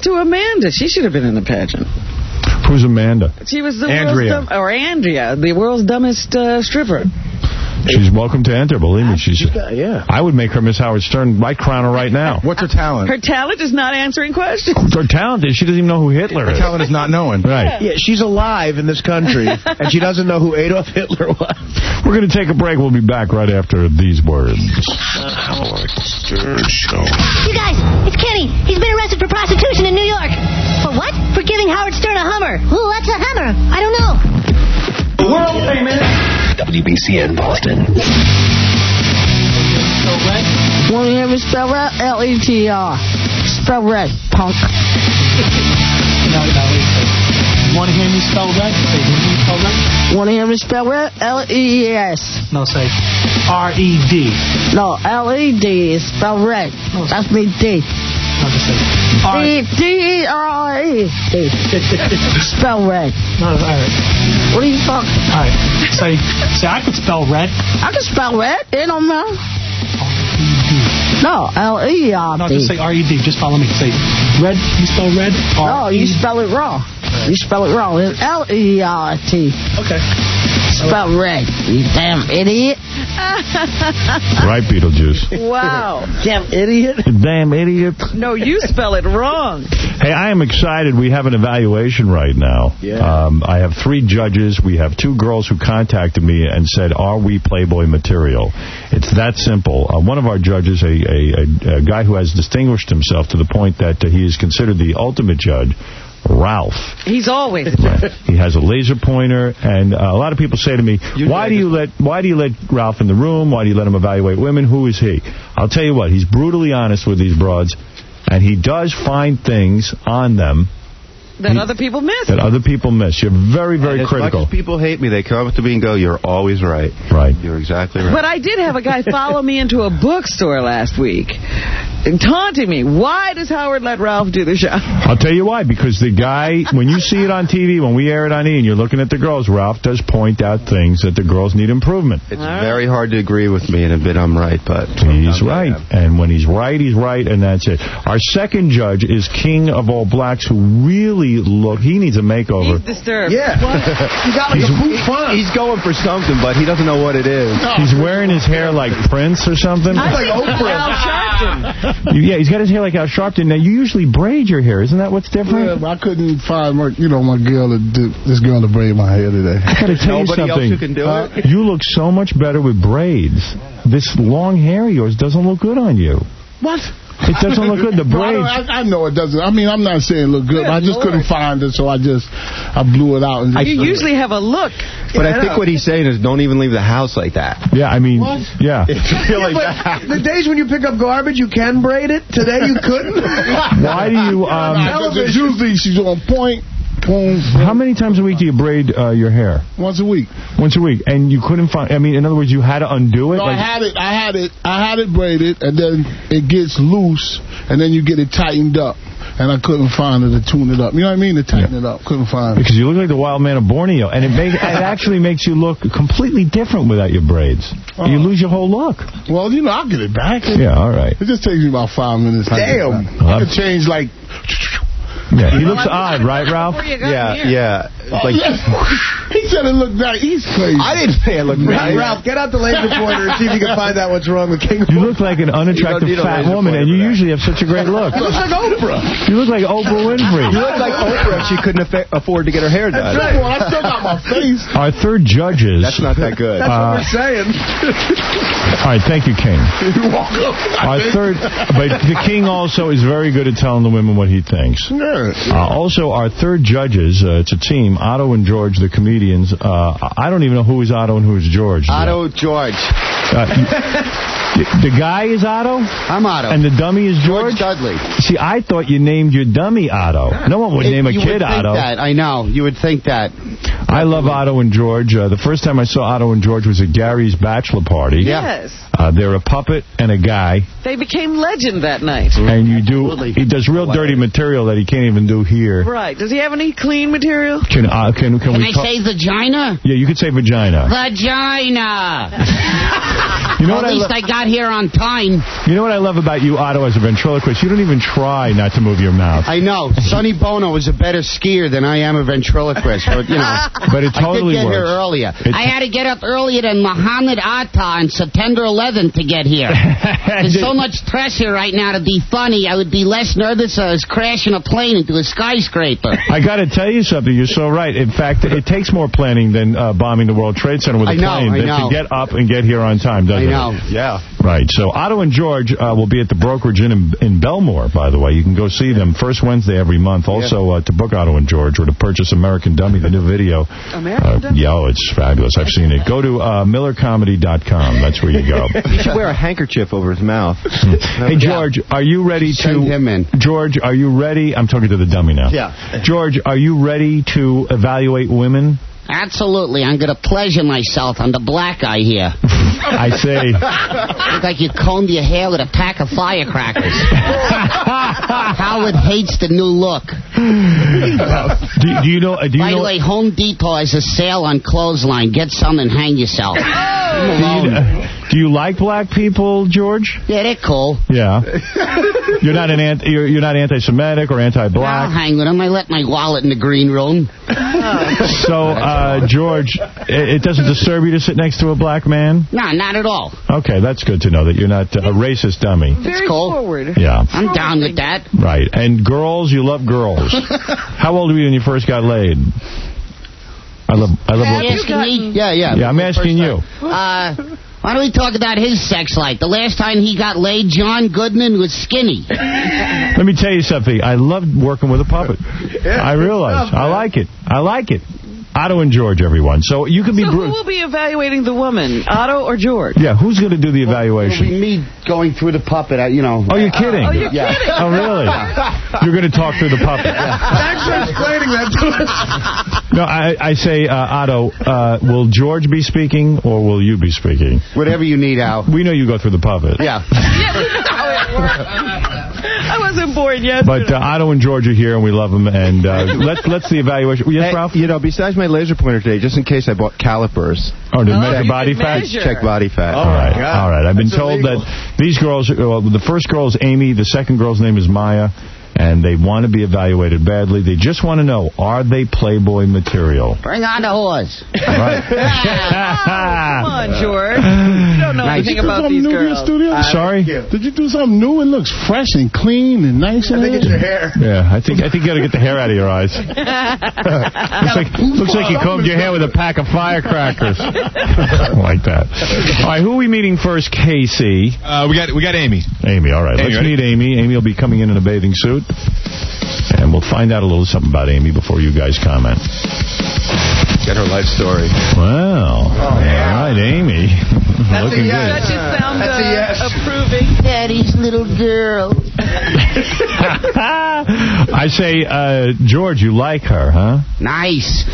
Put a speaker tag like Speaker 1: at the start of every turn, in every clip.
Speaker 1: to Amanda. She should have been in the pageant.
Speaker 2: Who's Amanda?
Speaker 1: She was the
Speaker 2: Andrea.
Speaker 1: Andrea, the world's dumbest stripper.
Speaker 2: She's welcome to enter, believe me.
Speaker 3: Yeah.
Speaker 2: I would make her Miss Howard Stern. I'd crown her right now.
Speaker 3: What's her talent?
Speaker 1: Her talent is not answering questions.
Speaker 2: Her talent is she doesn't even know who Hitler is.
Speaker 3: Her talent is not knowing.
Speaker 2: Right.
Speaker 4: Yeah, she's alive in this country, and she doesn't know who Adolf Hitler was.
Speaker 2: We're going to take a break. We'll be back right after these words.
Speaker 5: Howard Stern Show.
Speaker 6: You guys, it's Kenny. He's been arrested for prostitution in New York. For what? For giving Howard Stern a Hummer. Ooh, what's a Hummer? I don't know.
Speaker 5: The world famous WBCN Boston.
Speaker 7: Want to hear me spell red? L-E-T-R. Spell red, punk.
Speaker 8: No. Want to hear me spell red? Say, hear me spell red?
Speaker 7: Want to hear me spell red? L-E-E-S.
Speaker 8: No, say R-E-D.
Speaker 7: No, L-E-D is spell red.
Speaker 8: No,
Speaker 7: that's me, D.
Speaker 8: No, just say
Speaker 7: D-E-R-E. Spell red.
Speaker 8: No, all right.
Speaker 7: What are you talking?
Speaker 8: All right. Say, I could spell red.
Speaker 7: I can spell red. It don't matter.
Speaker 8: R-E-D.
Speaker 7: No, L-E-R-D.
Speaker 8: No, just say R-E-D. Just follow me. Say red. You spell red?
Speaker 7: No, you spell it wrong. You spell it wrong. It's L-E-R-T.
Speaker 8: Okay.
Speaker 7: Spell red, you damn idiot.
Speaker 2: Right, Beetlejuice.
Speaker 1: Wow.
Speaker 7: Damn idiot.
Speaker 2: Damn idiot.
Speaker 1: No, you spell it wrong.
Speaker 2: Hey, I am excited. We have an evaluation right now.
Speaker 4: Yeah.
Speaker 2: I have 3 judges. We have 2 girls who contacted me and said, are we Playboy material? It's that simple. One of our judges, a guy who has distinguished himself to the point that he is considered the ultimate judge, Ralph.
Speaker 1: He's always a judge.
Speaker 2: He has a laser pointer, and a lot of people say to me, why do you let Ralph in the room? Why do you let him evaluate women? Who is he? I'll tell you what, he's brutally honest with these broads, and he does find things on them
Speaker 1: that other people miss.
Speaker 2: That other people miss. You're very, very critical.
Speaker 9: As much as people hate me, they come up to me and go, you're always right.
Speaker 2: Right.
Speaker 9: You're exactly right.
Speaker 1: But I did have a guy follow me into a bookstore last week, taunting me. Why does Howard let Ralph do the show?
Speaker 2: I'll tell you why. Because the guy, when you see it on TV, when we air it on E! and you're looking at the girls, Ralph does point out things that the girls need improvement.
Speaker 9: It's very hard to agree with me and admit I'm right, but...
Speaker 2: He's right. And when he's right, and that's it. Our second judge is King of All Blacks, who really he needs a makeover.
Speaker 1: He's disturbed.
Speaker 4: Yeah. He got like a boot fun.
Speaker 9: He's going for something, but he doesn't know what it is.
Speaker 2: He's wearing his hair like Prince or something.
Speaker 1: I like Al Sharpton.
Speaker 2: Yeah, he's got his hair like Al Sharpton. Now, you usually braid your hair. Isn't that what's different?
Speaker 10: Yeah, but I couldn't find my girl to braid my hair today.
Speaker 2: I got to tell you something.
Speaker 9: Nobody else who can do it?
Speaker 2: You look so much better with braids. This long hair of yours doesn't look good on you.
Speaker 10: What?
Speaker 2: It doesn't look good. The braids.
Speaker 10: I know it doesn't. I mean, I'm not saying it look good. I just couldn't find it, so I blew it out. And
Speaker 1: you usually have a look.
Speaker 9: But I think what he's saying is don't even leave the house like that.
Speaker 2: Yeah, I mean, yeah.
Speaker 9: Like that.
Speaker 4: The days when you pick up garbage, you can braid it. Today, you couldn't.
Speaker 2: Why do you...
Speaker 10: Because usually she's on point. Boom.
Speaker 2: How many times a week do you braid your hair?
Speaker 10: Once a week.
Speaker 2: Once a week. And you couldn't find... I mean, in other words, you had to undo it?
Speaker 10: No, I had it braided, and then it gets loose, and then you get it tightened up. And I couldn't find it to tune it up. You know what I mean? To tighten it up. Couldn't find it.
Speaker 2: Because you look like the wild man of Borneo. And it actually makes you look completely different without your braids. You lose your whole look.
Speaker 10: Well, I'll get it back.
Speaker 2: Yeah, all right.
Speaker 10: It just takes me about 5 minutes.
Speaker 4: Damn.
Speaker 10: I could change like...
Speaker 2: Yeah, he looks odd, right, Ralph?
Speaker 9: Yeah. Like,
Speaker 10: he said it looked nice. He's crazy.
Speaker 4: I didn't say it looked nice. Ralph, get out the laser pointer and see if you can find out what's wrong with King.
Speaker 2: You look like an unattractive fat woman, and you usually have such a great look.
Speaker 4: You look like Oprah.
Speaker 2: You look like Oprah Winfrey.
Speaker 9: You look like Oprah if she couldn't afford to get her hair done.
Speaker 10: That's right. Well, I still got my face.
Speaker 2: Our third judge is...
Speaker 9: That's not that good.
Speaker 4: That's what we're saying.
Speaker 2: All right, thank you, King.
Speaker 10: You're welcome.
Speaker 2: Our third... But the King also is very good at telling the women what he thinks.
Speaker 10: Yeah.
Speaker 2: Also, our third judges, it's a team, Otto and George, the comedians. I don't even know who is Otto and who is George.
Speaker 9: Otto, George.
Speaker 2: The guy is Otto?
Speaker 9: I'm Otto.
Speaker 2: And the dummy is George?
Speaker 9: Dudley.
Speaker 2: See, I thought you named your dummy Otto. No one would name a kid Otto.
Speaker 9: That. I know. You would think that.
Speaker 2: I love Otto and George. The first time I saw Otto and George was at Gary's bachelor party.
Speaker 1: Yes.
Speaker 2: They're a puppet and a guy.
Speaker 1: They became legend that night.
Speaker 2: And he does real dirty material that he can't even do here.
Speaker 1: Right. Does he have any clean material?
Speaker 2: Can
Speaker 7: I say vagina?
Speaker 2: Yeah, you could say vagina.
Speaker 7: Vagina!
Speaker 2: You know
Speaker 7: At least I got
Speaker 3: got here on time.
Speaker 2: You know what I love about you, Otto, as a ventriloquist? You don't even try not to move your mouth.
Speaker 3: I know. Sonny Bono is a better skier than I am a ventriloquist. But, you know,
Speaker 2: but it totally
Speaker 3: I did get
Speaker 2: works.
Speaker 3: here earlier. I had to get up earlier than Muhammad Atta on September 11th to get here. There's so much pressure right now to be funny. I would be less nervous if I was crashing a plane into a skyscraper.
Speaker 2: I got to tell you something. You're so right. In fact, it takes more planning than bombing the World Trade Center with a plane to get up and get here on time, doesn't it?
Speaker 3: I know.
Speaker 9: Yeah.
Speaker 2: Right. So Otto and George will be at the Brokerage Inn in Belmore, by the way. You can go see them first Wednesday every month. Also, to book Otto and George or to purchase American Dummy, the new video.
Speaker 1: American Dummy?
Speaker 2: Yeah, oh, it's fabulous. I've seen it. Go to MillerComedy.com. That's where you go.
Speaker 9: You should wear a handkerchief over his mouth.
Speaker 2: Hey, George, are you ready to...
Speaker 3: Send him in.
Speaker 2: George, are you ready? I'm talking to the dummy now.
Speaker 9: Yeah.
Speaker 2: George, are you ready to evaluate women?
Speaker 3: Absolutely. I'm going to pleasure myself on the black guy here.
Speaker 2: I say.
Speaker 3: Look like you combed your hair with a pack of firecrackers. Howard hates the new look.
Speaker 2: Do you know?
Speaker 3: By the way, Home Depot has a sale on clothesline. Get some and hang yourself.
Speaker 2: Do you like black people, George?
Speaker 3: Yeah, they're cool.
Speaker 2: Yeah. You're not anti-Semitic or anti-black.
Speaker 3: I'll hang with them. I left my wallet in the green room.
Speaker 2: So, George, it doesn't disturb you to sit next to a black man?
Speaker 3: No, not at all.
Speaker 2: Okay, that's good to know that you're not a racist dummy.
Speaker 1: Very
Speaker 3: cool.
Speaker 1: forward.
Speaker 2: Yeah.
Speaker 3: I'm down with that.
Speaker 2: Right. And girls, you love girls. How old were you when you first got laid? I love.
Speaker 3: Asking me? Yeah,
Speaker 2: I'm asking you.
Speaker 3: Why don't we talk about his sex life? The last time he got laid, John Goodman was skinny.
Speaker 2: Let me tell you something. I love working with a puppet. I realize. I like it. Otto and George, everyone. So you can be...
Speaker 1: So who will be evaluating the woman, Otto or George?
Speaker 2: Yeah, who's going to do the evaluation?
Speaker 3: It'll be me going through the puppet,
Speaker 2: Oh, you're kidding?
Speaker 1: Oh, you're kidding?
Speaker 2: Oh, really? You're going to talk through the puppet?
Speaker 4: Thanks for explaining that to us.
Speaker 2: No, I say, Otto, will George be speaking or will you be speaking?
Speaker 9: Whatever you need, Al.
Speaker 2: We know you go through the puppet.
Speaker 9: Yeah.
Speaker 1: Yeah, we know how it works. I wasn't born yesterday.
Speaker 2: But Otto and George are here, and we love them. And let's the evaluation. Yes,
Speaker 9: Hey,
Speaker 2: Ralph?
Speaker 9: you know, besides my laser pointer today, just in case I bought calipers.
Speaker 2: Oh, to measure body fat?
Speaker 1: measure.
Speaker 9: Check body fat.
Speaker 2: All right. I've been told that these girls, the first girl is Amy, the second girl's name is Maya, and they want to be evaluated badly. They just want to know, are they Playboy material?
Speaker 3: Bring on the horse.
Speaker 2: Right.
Speaker 1: Come on, George. You don't know anything about these girls.
Speaker 2: Sorry?
Speaker 10: Did you do something new? It looks fresh and clean and nice.
Speaker 4: I think it's your hair.
Speaker 2: Yeah, I think you got to get the hair out of your eyes. looks like you combed your hair with a pack of firecrackers. Like that. All right, who are we meeting first, Casey?
Speaker 11: We got Amy.
Speaker 2: Amy, all right.
Speaker 11: Amy,
Speaker 2: Let's meet Amy. Amy will be coming in a bathing suit. And we'll find out a little something about Amy before you guys comment.
Speaker 9: Get her life story.
Speaker 2: Wow. All right, Amy. Looking good.
Speaker 1: That just sounds approving.
Speaker 3: Daddy's little girl.
Speaker 2: I say, George, you like her, huh?
Speaker 3: Nice.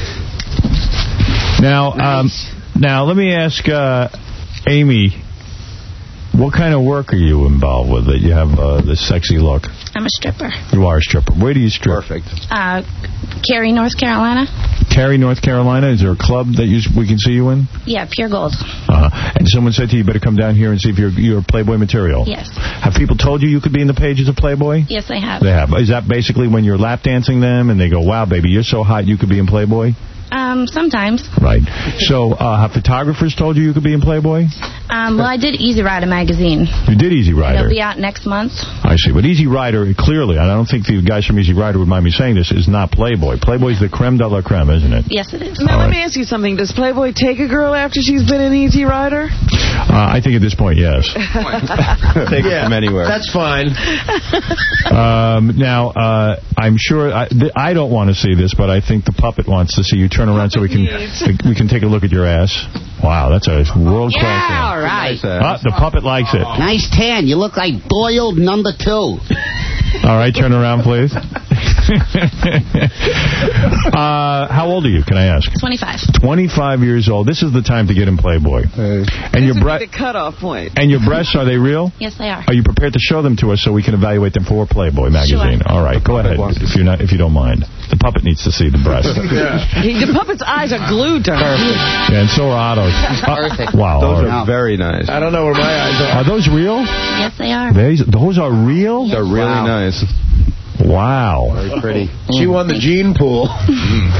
Speaker 2: Now, now let me ask Amy, what kind of work are you involved with that you have this sexy look?
Speaker 12: I'm a stripper.
Speaker 2: You are a stripper. Where do you strip?
Speaker 9: Perfect.
Speaker 12: Cary, North Carolina.
Speaker 2: Cary, North Carolina. Is there a club that we can see you in?
Speaker 12: Yeah, Pure Gold.
Speaker 2: And someone said to you, you better come down here and see if you're Playboy material.
Speaker 12: Yes.
Speaker 2: Have people told you could be in the pages of Playboy?
Speaker 12: Yes, they have.
Speaker 2: They have. Is that basically when you're lap dancing them and they go, wow, baby, you're so hot you could be in Playboy?
Speaker 12: Sometimes.
Speaker 2: Right. So, have photographers told you could be in Playboy?
Speaker 12: Well, I did Easy Rider magazine.
Speaker 2: You did Easy Rider.
Speaker 12: It'll be out next month.
Speaker 2: I see. But Easy Rider, clearly, and I don't think the guys from Easy Rider would mind me saying this, is not Playboy. Playboy's the creme de la creme, isn't it?
Speaker 12: Yes, it is.
Speaker 1: Now, let me ask you something. Does Playboy take a girl after she's been in Easy Rider?
Speaker 2: I think at this point, yes.
Speaker 9: Take it from anywhere.
Speaker 4: That's fine.
Speaker 2: Now, I'm sure, I don't want to see this, but I think the puppet wants to see you turn around so we can take a look at your ass. Wow, that's a world-class ass.
Speaker 3: Yeah, all right.
Speaker 2: The puppet likes it.
Speaker 3: Nice tan. You look like boiled number 2.
Speaker 2: All right, turn around, please. How old are you, can I ask?
Speaker 12: 25.
Speaker 2: 25 years old. This is the time to get in Playboy. And
Speaker 1: this would be the cutoff point.
Speaker 2: And your breasts, are they real?
Speaker 12: Yes, they are.
Speaker 2: Are you prepared to show them to us so we can evaluate them for Playboy magazine?
Speaker 12: Sure.
Speaker 2: All right, go ahead if you don't mind. The puppet needs to see the breast.
Speaker 1: The puppet's eyes are glued to her.
Speaker 2: Yeah, and so are Otto's.
Speaker 3: Perfect.
Speaker 2: Wow.
Speaker 9: Those are very nice.
Speaker 4: I don't know where my eyes are.
Speaker 2: Are those real?
Speaker 12: Yes, they are.
Speaker 2: Those are real?
Speaker 9: They're really nice.
Speaker 2: Wow.
Speaker 9: Very pretty.
Speaker 4: She won the gene pool.